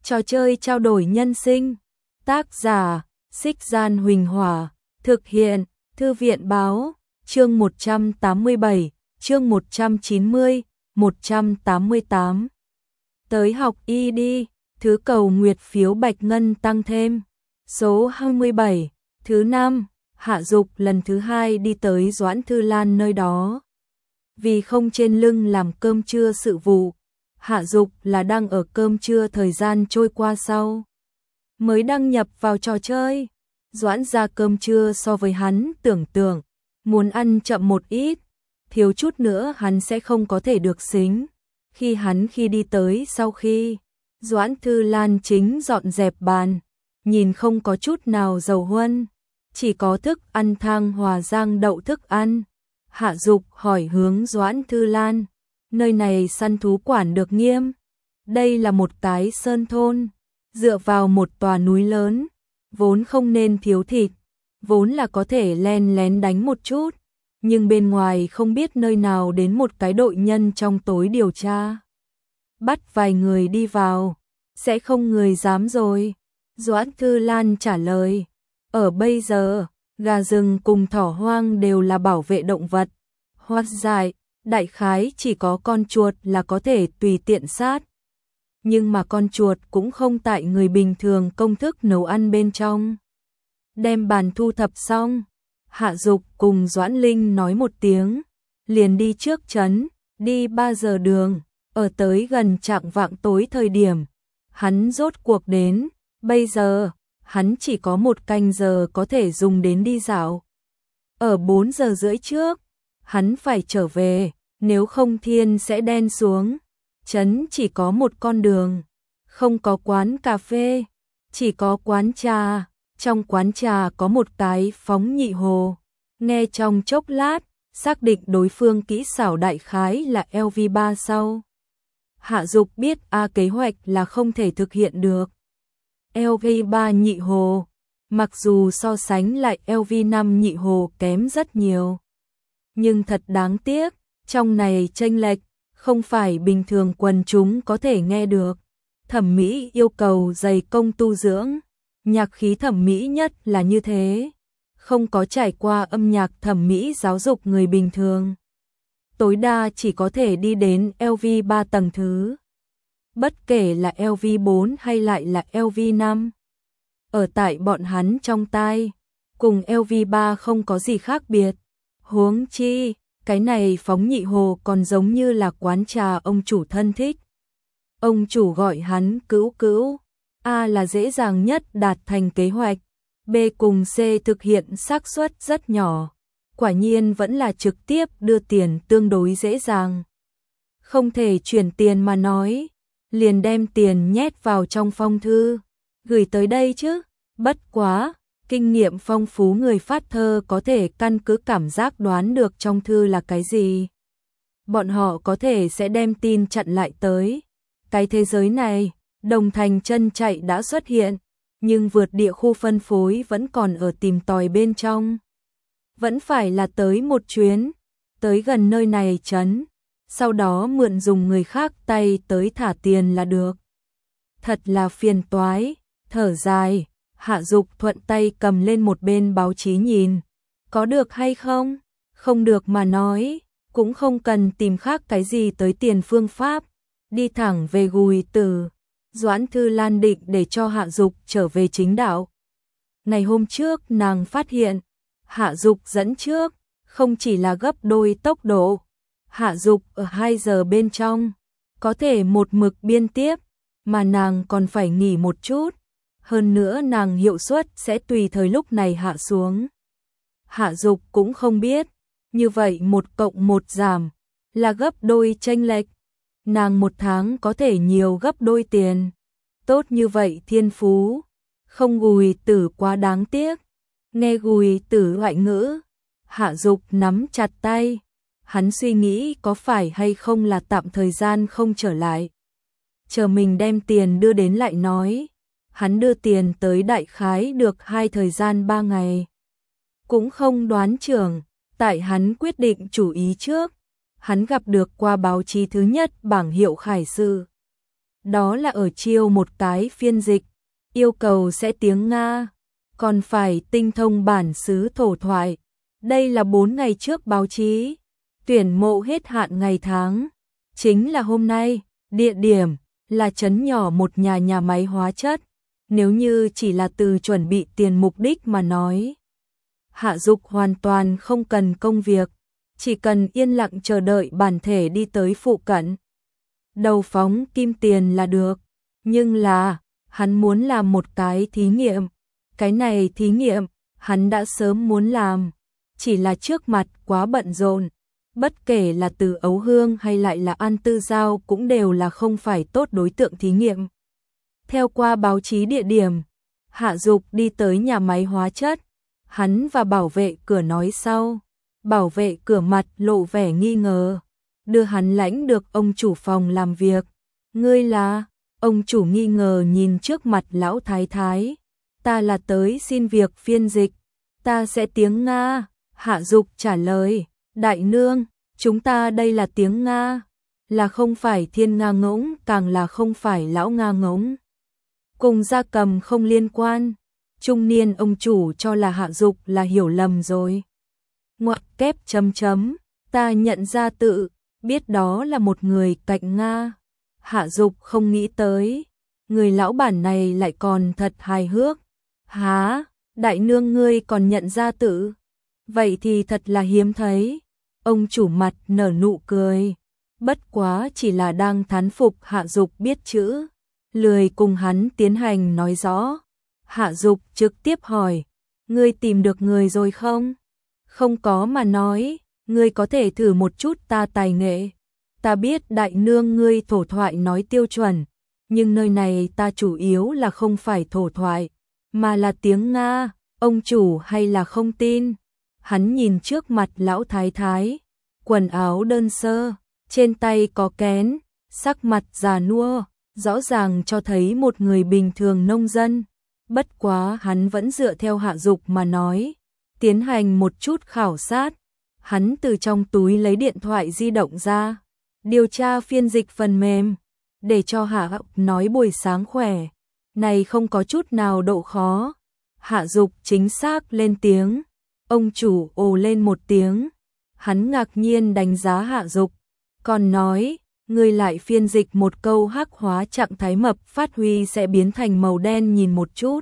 Trò chơi trao đổi nhân sinh. Tác giả: Xích Gian Huỳnh Hỏa. Thực hiện: Thư viện Báo. Chương 187, chương 190, 188. Tới học y đi. Thứ cầu nguyệt phiếu bạch ngân tăng thêm. Số 27. Thứ 5. Hạ Dục lần thứ 2 đi tới Doãn Thư Lan nơi đó. Vì không trên lưng làm cơm trưa sự vụ, Hạ Dục là đang ở cơm trưa thời gian trôi qua sau. Mới đăng nhập vào trò chơi. Doãn ra cơm trưa so với hắn tưởng tượng, muốn ăn chậm một ít, thiếu chút nữa hắn sẽ không có thể được xính. Khi đi tới sau khi Doãn Thư Lan chính dọn dẹp bàn, nhìn không có chút nào dầu huân, chỉ có thức ăn thang hòa giang đậu thức ăn. Hạ Dục hỏi hướng Doãn Thư Lan, nơi này săn thú quản được nghiêm. Đây là một cái sơn thôn, dựa vào một tòa núi lớn, vốn không nên thiếu thịt, vốn là có thể len lén đánh một chút, nhưng bên ngoài không biết nơi nào đến một cái đội nhân trong tối điều tra. Bắt vài người đi vào, sẽ không người dám rồi. Doãn Thư Lan trả lời, ở bây giờ, gà rừng cùng thỏ hoang đều là bảo vệ động vật. Hoang dại, đại khái chỉ có con chuột là có thể tùy tiện sát. Nhưng mà con chuột cũng không tại người bình thường công thức nấu ăn bên trong. Đem bàn thu thập xong, Hạ Dục cùng Doãn Linh nói một tiếng, liền đi trước trấn, đi 3 giờ đường, ở tới gần chạng vạng tối thời điểm. Hắn rốt cuộc đến, bây giờ, hắn chỉ có 1 canh giờ có thể dùng đến đi dạo. Ở 4 giờ rưỡi trước, hắn phải trở về, nếu không thiên sẽ đen xuống. Trấn chỉ có một con đường, không có quán cà phê, chỉ có quán trà. Trong quán trà có một cái phóng nhị hồ. Nghe trong chốc lát, xác định đối phương kỹ xảo đại khái là LV3 sau. Hạ Dục biết kế hoạch là không thể thực hiện được. LV3 nhị hồ, mặc dù so sánh lại LV5 nhị hồ kém rất nhiều, nhưng thật đáng tiếc, trong này chênh lệch không phải bình thường quần chúng có thể nghe được. Thẩm mỹ yêu cầu dày công tu dưỡng, nhạc khí thẩm mỹ nhất là như thế, không có trải qua âm nhạc thẩm mỹ giáo dục người bình thường, tối đa chỉ có thể đi đến LV3 tầng thứ. Bất kể là LV4 hay lại là LV5, ở tại bọn hắn trong tai, cùng LV3 không có gì khác biệt. Huống chi, cái này phóng nhị hồ còn giống như là quán trà ông chủ thân thích. Ông chủ gọi hắn cữu cữu. A là dễ dàng nhất đạt thành kế hoạch, B cùng C thực hiện xác suất rất nhỏ. Quả nhiên vẫn là trực tiếp đưa tiền tương đối dễ dàng. Không thể chuyển tiền mà nói, liền đem tiền nhét vào trong phong thư, gửi tới đây chứ. Bất quá, kinh nghiệm phong phú người phát thơ có thể căn cứ cảm giác đoán được trong thư là cái gì. Bọn họ có thể sẽ đem tin chặn lại tới. Cái thế giới này, đồng thành chân chạy đã xuất hiện, nhưng vượt địa khu phân phối vẫn còn ở tìm tòi bên trong. Vẫn phải là tới một chuyến, tới gần nơi này trấn, sau đó mượn dùng người khác tay tới thả tiền là được. Thật là phiền toái, thở dài, Hạ Dục thuận tay cầm lên một bên báo chí nhìn. Có được hay không? Không được mà nói, cũng không cần tìm khác cái gì tới tiền phương pháp, đi thẳng về Gùi Tử. Doãn Thư Lan định để cho Hạ Dục trở về chính đạo. Ngày hôm trước nàng phát hiện, Hạ Dục dẫn trước, không chỉ là gấp đôi tốc độ. Hạ Dục ở 2 giờ bên trong, có thể một mực biên tiếp, mà nàng còn phải nghỉ một chút. Hơn nữa nàng hiệu suất sẽ tùy thời lúc này hạ xuống. Hạ Dục cũng không biết, như vậy 1 cộng 1 giảm, là gấp đôi chênh lệch. Nàng 1 tháng có thể nhiều gấp đôi tiền. Tốt như vậy thiên phú, không Gùi Tử quá đáng tiếc. Nghe Gùi Tử ngoại ngữ, Hạ Dục nắm chặt tay. Hắn suy nghĩ có phải hay không là tạm thời gian không trở lại, chờ mình đem tiền đưa đến lại nói. Hắn đưa tiền tới đại khái được 2 thời gian 3 ngày. Cũng không đoán chừng, tại hắn quyết định chủ ý trước, hắn gặp được qua báo chí thứ nhất bảng hiệu khải sự. đó là ở chiêu một cái phiên dịch, yêu cầu sẽ tiếng Nga, còn phải tinh thông bản xứ thổ thoại. Đây là 4 ngày trước báo chí, tuyển mộ hết hạn ngày tháng, chính là hôm nay, địa điểm là trấn nhỏ một nhà máy hóa chất. Nếu như chỉ là từ chuẩn bị tiền mục đích mà nói, Hạ Dục hoàn toàn không cần công việc, chỉ cần yên lặng chờ đợi bản thể đi tới phụ cận, đầu phóng kim tiền là được. Nhưng là, hắn muốn làm một cái thí nghiệm. Cái này thí nghiệm, hắn đã sớm muốn làm, chỉ là trước mặt quá bận rộn. Bất kể là Từ Ấu Hương hay lại là An Tư Giao cũng đều là không phải tốt đối tượng thí nghiệm. Theo qua báo chí địa điểm, Hạ Dục đi tới nhà máy hóa chất, hắn và bảo vệ cửa nói sau. Bảo vệ cửa mặt lộ vẻ nghi ngờ, đưa hắn lãnh được ông chủ phòng làm việc. Ngươi là? Ông chủ nghi ngờ nhìn trước mặt lão thái thái. Ta là tới xin việc phiên dịch, ta sẽ tiếng Nga. Hạ Dục trả lời, đại nương, chúng ta đây là tiếng Nga, là không phải thiên Nga ngỗng, càng là không phải lão Nga ngỗng. Cùng gia cầm không liên quan. Trung niên ông chủ cho là Hạ Dục là hiểu lầm rồi. Ngoặc kép chấm chấm, ta nhận ra tự, biết đó là một người cạnh Nga. Hạ Dục không nghĩ tới, người lão bản này lại còn thật hài hước. Há, đại nương ngươi còn nhận ra tự? Vậy thì thật là hiếm thấy. Ông chủ mặt nở nụ cười, bất quá chỉ là đang thán phục Hạ Dục biết chữ, lười cùng hắn tiến hành nói rõ. Hạ Dục trực tiếp hỏi, ngươi tìm được người rồi không? Không có mà nói, ngươi có thể thử một chút ta tài nghệ. Ta biết đại nương ngươi thổ thoại nói tiêu chuẩn, nhưng nơi này ta chủ yếu là không phải thổ thoại, mà là tiếng Nga. Ông chủ hay là không tin? Hắn nhìn trước mặt lão thái thái, quần áo đơn sơ, trên tay có kén, sắc mặt già nua, rõ ràng cho thấy một người bình thường nông dân. Bất quá hắn vẫn dựa theo Hạ Dục mà nói, tiến hành một chút khảo sát. Hắn từ trong túi lấy điện thoại di động ra, điều tra phiên dịch phần mềm, để cho Hạ Dục nói buổi sáng khỏe. Này không có chút nào độ khó. Hạ Dục chính xác lên tiếng. Ông chủ ồ lên một tiếng. Hắn ngạc nhiên đánh giá Hạ Dục, còn nói, ngươi lại phiên dịch một câu hắc hóa trạng thái mập phát huy sẽ biến thành màu đen nhìn một chút.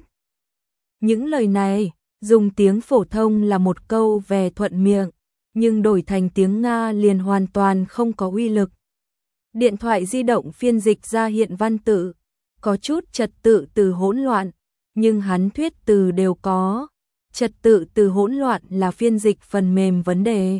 Những lời này, dùng tiếng phổ thông là một câu về thuận miệng, nhưng đổi thành tiếng Nga liền hoàn toàn không có uy lực. Điện thoại di động phiên dịch ra hiện văn tự, có chút trật tự từ hỗn loạn, nhưng hắn thuyết từ đều có. Trật tự từ hỗn loạn là phiên dịch phần mềm vấn đề.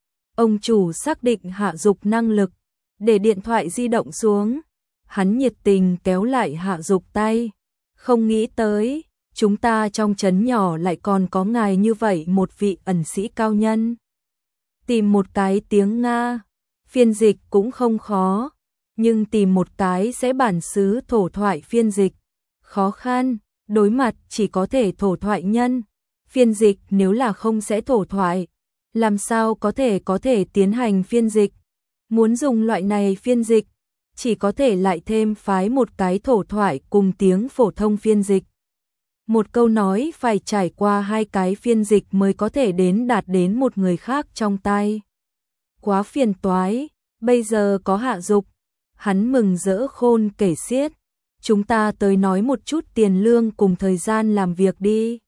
Ông chủ xác định Hạ Dục năng lực, để điện thoại di động xuống. Hắn nhiệt tình kéo lại Hạ Dục tay. Không nghĩ tới, chúng ta trong trấn nhỏ lại còn có ngài như vậy một vị ẩn sĩ cao nhân. Tìm một cái tiếng Nga, phiên dịch cũng không khó, nhưng tìm một cái sẽ bản xứ thổ thoại phiên dịch, khó khăn. Đối mặt chỉ có thể thổ thoại nhân, phiên dịch nếu là không sẽ thổ thoại, làm sao có thể tiến hành phiên dịch. Muốn dùng loại này phiên dịch, chỉ có thể lại thêm phái một cái thổ thoại cùng tiếng phổ thông phiên dịch. Một câu nói phải trải qua 2 cái phiên dịch mới có thể đạt đến một người khác trong tay. Quá phiền toái, bây giờ có Hạ Dục, hắn mừng rỡ khôn kể xiết. Chúng ta tới nói một chút tiền lương cùng thời gian làm việc đi.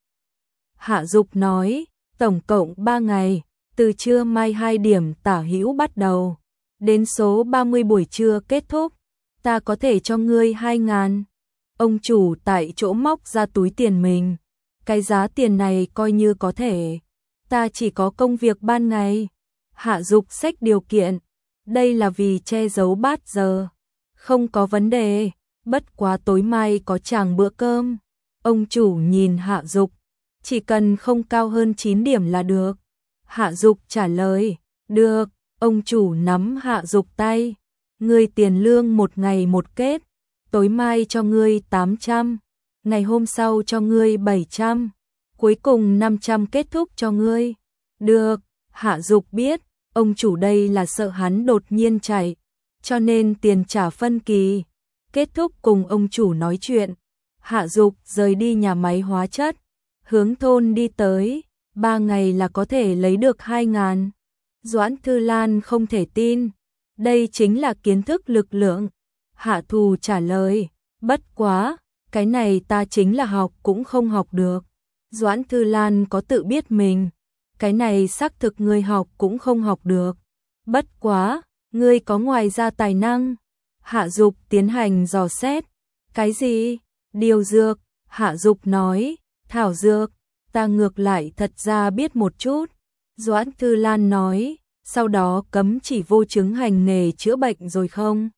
Hạ Dục nói, tổng cộng 3 ngày, từ trưa mai 2 điểm tả hữu bắt đầu, đến số 30 buổi trưa kết thúc, ta có thể cho ngươi 2.000. Ông chủ tại chỗ móc ra túi tiền mình, cái giá tiền này coi như có thể, ta chỉ có công việc ban ngày. Hạ Dục xách điều kiện, đây là vì che giấu bát giờ, không có vấn đề, bất quá tối mai có chàng bữa cơm. Ông chủ nhìn Hạ Dục, chỉ cần không cao hơn 9 điểm là được. Hạ Dục trả lời, được. Ông chủ nắm Hạ Dục tay, ngươi tiền lương một ngày một kết, tối mai cho ngươi 800, ngày hôm sau cho ngươi 700, cuối cùng 500 kết thúc cho ngươi. Được. Hạ Dục biết, ông chủ đây là sợ hắn đột nhiên chạy, cho nên tiền trả phân kỳ. Kết thúc cùng ông chủ nói chuyện, Hạ Dục rời đi nhà máy hóa chất, hướng thôn đi tới, 3 ngày là có thể lấy được 2.000. Doãn Thư Lan không thể tin, đây chính là kiến thức lực lượng. Hạ Thù trả lời, bất quá, cái này ta chính là học cũng không học được. Doãn Thư Lan có tự biết mình, cái này xác thực ngươi học cũng không học được. Bất quá, ngươi có ngoài ra tài năng. Hạ Dục tiến hành dò xét. Cái gì? Điều dược, Hạ Dục nói, thảo dược, ta ngược lại thật ra biết một chút. Doãn Thư Lan nói, sau đó cấm chỉ vô chứng hành nghề chữa bệnh rồi không?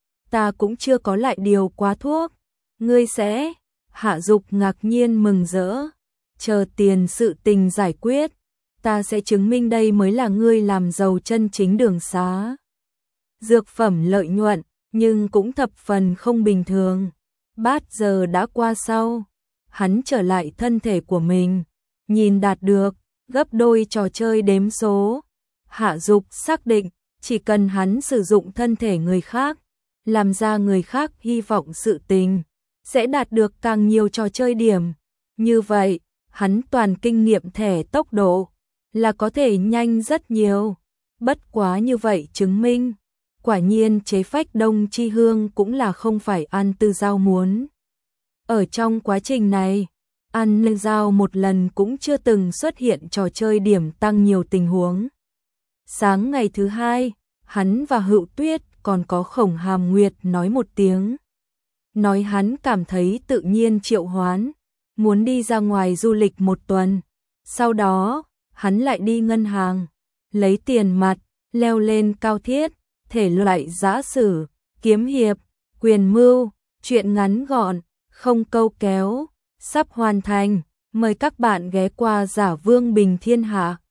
Ta cũng chưa có lại điều quá thuốc. Ngươi sẽ? Hạ Dục ngạc nhiên mừng rỡ. Chờ tiền sự tình giải quyết, ta sẽ chứng minh đây mới là ngươi làm giàu chân chính đường xá. Dược phẩm lợi nhuận, nhưng cũng thập phần không bình thường. Bát giờ đã qua sau, hắn trở lại thân thể của mình, nhìn đạt được gấp đôi trò chơi đếm số. Hạ Dục xác định, chỉ cần hắn sử dụng thân thể người khác, làm ra người khác hy vọng sự tình, sẽ đạt được càng nhiều trò chơi điểm. Như vậy, hắn toàn kinh nghiệm thẻ tốc độ, là có thể nhanh rất nhiều. Bất quá như vậy chứng minh, quả nhiên chế phách Đông Chi Hương cũng là không phải An Tư Giao muốn. Ở trong quá trình này, An Tư Giao một lần cũng chưa từng xuất hiện trò chơi điểm tăng nhiều tình huống. Sáng ngày thứ hai, hắn và Hữu Tuyết còn có Khổng Hàm Nguyệt nói một tiếng. Nói hắn cảm thấy tự nhiên triệu hoán, muốn đi ra ngoài du lịch một tuần. Sau đó, hắn lại đi ngân hàng, lấy tiền mặt, leo lên cao thiết, thể loại giã sử, kiếm hiệp, quyền mưu, chuyện ngắn gọn, không câu kéo, sắp hoàn thành. Mời các bạn ghé qua Giả Vương Bình Thiên Hạ.